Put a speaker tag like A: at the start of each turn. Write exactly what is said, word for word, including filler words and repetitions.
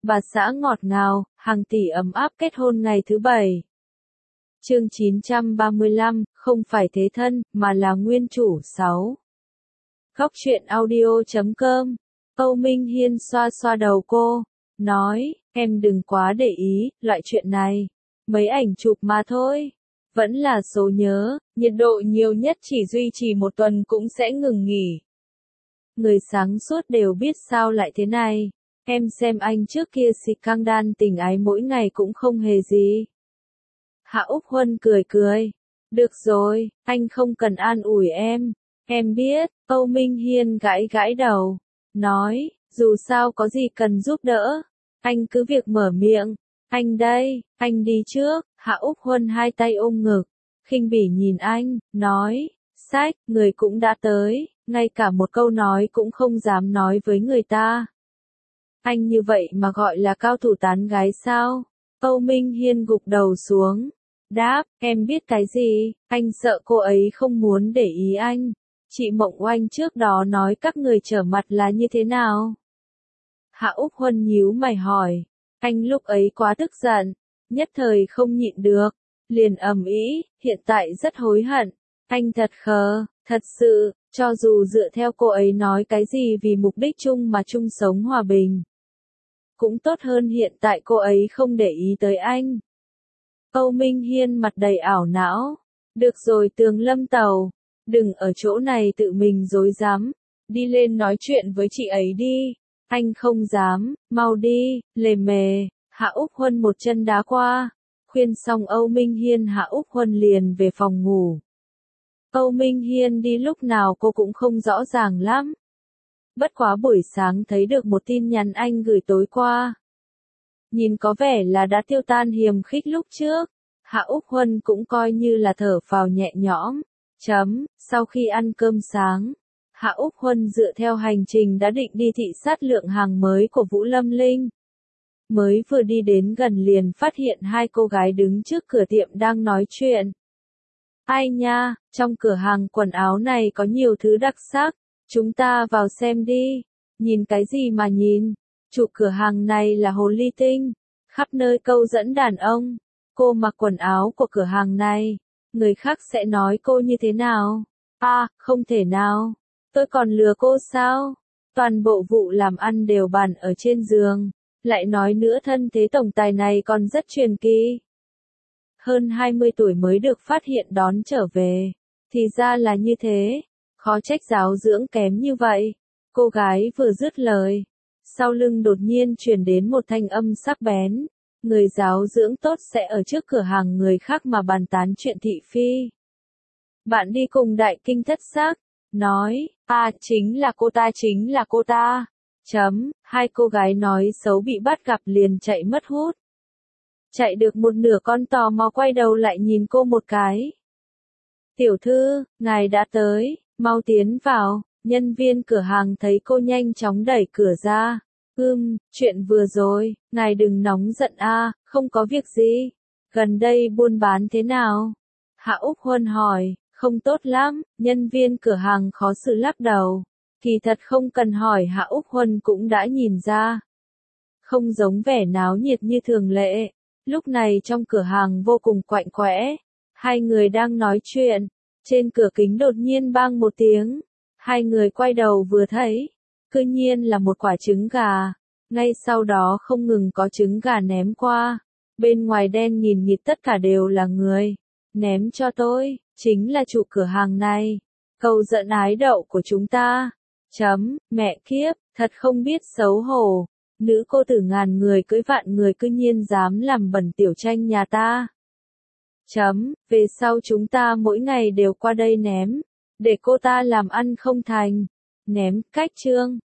A: bà xã ngọt ngào, hàng tỷ ấm áp kết hôn ngày thứ bảy. Chương chín trăm ba mươi lăm, không phải thế thân, mà là nguyên chủ. Sáu. Góc truyện audio chấm com. Âu Minh Hiên xoa xoa đầu cô, nói, em đừng quá để ý, loại chuyện này. Mấy ảnh chụp mà thôi. Vẫn là số nhớ, nhiệt độ nhiều nhất chỉ duy trì một tuần cũng sẽ ngừng nghỉ. Người sáng suốt đều biết sao lại thế này. Em xem anh trước kia xịt căng đan tình ái mỗi ngày cũng không hề gì. Hạ Úc Huân cười cười. Được rồi, anh không cần an ủi em. Em biết, Âu Minh Hiên gãi gãi đầu. Nói, dù sao có gì cần giúp đỡ. Anh cứ việc mở miệng. Anh đây, anh đi trước. Hạ Úc Huân hai tay ôm ngực. Khinh bỉ nhìn anh, nói, sách, người cũng đã tới. Ngay cả một câu nói cũng không dám nói với người ta. Anh như vậy mà gọi là cao thủ tán gái sao? Âu Minh Hiên gục đầu xuống. Đáp, em biết cái gì, anh sợ cô ấy không muốn để ý anh. Chị Mộng Oanh trước đó nói các người trở mặt là như thế nào? Hạ Úc Huân nhíu mày hỏi. Anh lúc ấy quá tức giận, nhất thời không nhịn được, liền ầm ĩ, hiện tại rất hối hận. Anh thật khờ, thật sự, cho dù dựa theo cô ấy nói cái gì vì mục đích chung mà chung sống hòa bình. Cũng tốt hơn hiện tại cô ấy không để ý tới anh. Âu Minh Hiên mặt đầy ảo não. Được rồi Tường Lâm Tàu, đừng ở chỗ này tự mình dối dám. Đi lên nói chuyện với chị ấy đi. Anh không dám, mau đi, lề mề. Hạ Úc Huân một chân đá qua. Khuyên xong Âu Minh Hiên Hạ Úc Huân liền về phòng ngủ. Âu Minh Hiên đi lúc nào cô cũng không rõ ràng lắm. Bất quá buổi sáng thấy được một tin nhắn anh gửi tối qua. Nhìn có vẻ là đã tiêu tan hiềm khích lúc trước. Hạ Úc Huân cũng coi như là thở phào nhẹ nhõm. Chấm, sau khi ăn cơm sáng, Hạ Úc Huân dựa theo hành trình đã định đi thị sát lượng hàng mới của Vũ Lâm Linh. Mới vừa đi đến gần liền phát hiện hai cô gái đứng trước cửa tiệm đang nói chuyện. Ai nha, trong cửa hàng quần áo này có nhiều thứ đặc sắc, chúng ta vào xem đi. Nhìn cái gì mà nhìn, chủ cửa hàng này là Hồ Ly Tinh, khắp nơi câu dẫn đàn ông. Cô mặc quần áo của cửa hàng này, người khác sẽ nói cô như thế nào? À, không thể nào, tôi còn lừa cô sao? Toàn bộ vụ làm ăn đều bàn ở trên giường, lại nói nữa thân thế tổng tài này còn rất truyền kỳ. Hơn hai mươi tuổi mới được phát hiện đón trở về, thì ra là như thế, khó trách giáo dưỡng kém như vậy. Cô gái vừa dứt lời, sau lưng đột nhiên truyền đến một thanh âm sắc bén. Người giáo dưỡng tốt sẽ ở trước cửa hàng người khác mà bàn tán chuyện thị phi. Bạn đi cùng đại kinh thất sắc, nói, à chính là cô ta chính là cô ta. Chấm, hai cô gái nói xấu bị bắt gặp liền chạy mất hút. Chạy được một nửa con tò mò quay đầu lại nhìn cô một cái. Tiểu thư, ngài đã tới, mau tiến vào. Nhân viên cửa hàng thấy cô nhanh chóng đẩy cửa ra. Ừm, chuyện vừa rồi, ngài đừng nóng giận a, không có việc gì. Gần đây buôn bán thế nào? Hạ Úc Huân hỏi, không tốt lắm, nhân viên cửa hàng khó xử lắc đầu. Kỳ thật không cần hỏi Hạ Úc Huân cũng đã nhìn ra. Không giống vẻ náo nhiệt như thường lệ. Lúc này trong cửa hàng vô cùng quạnh quẽ. Hai người đang nói chuyện. Trên cửa kính đột nhiên bang một tiếng. Hai người quay đầu vừa thấy. Cư nhiên là một quả trứng gà. Ngay sau đó không ngừng có trứng gà ném qua. Bên ngoài đen nghìn nghịt tất cả đều là người. Ném cho tôi, chính là chủ cửa hàng này. Câu giận ái đậu của chúng ta. Chấm, mẹ kiếp, thật không biết xấu hổ. Nữ cô tử ngàn người cưỡi vạn người cư nhiên dám làm bẩn tiểu tranh nhà ta. Chấm, về sau chúng ta mỗi ngày đều qua đây ném. Để cô ta làm ăn không thành. Ném, cách chương.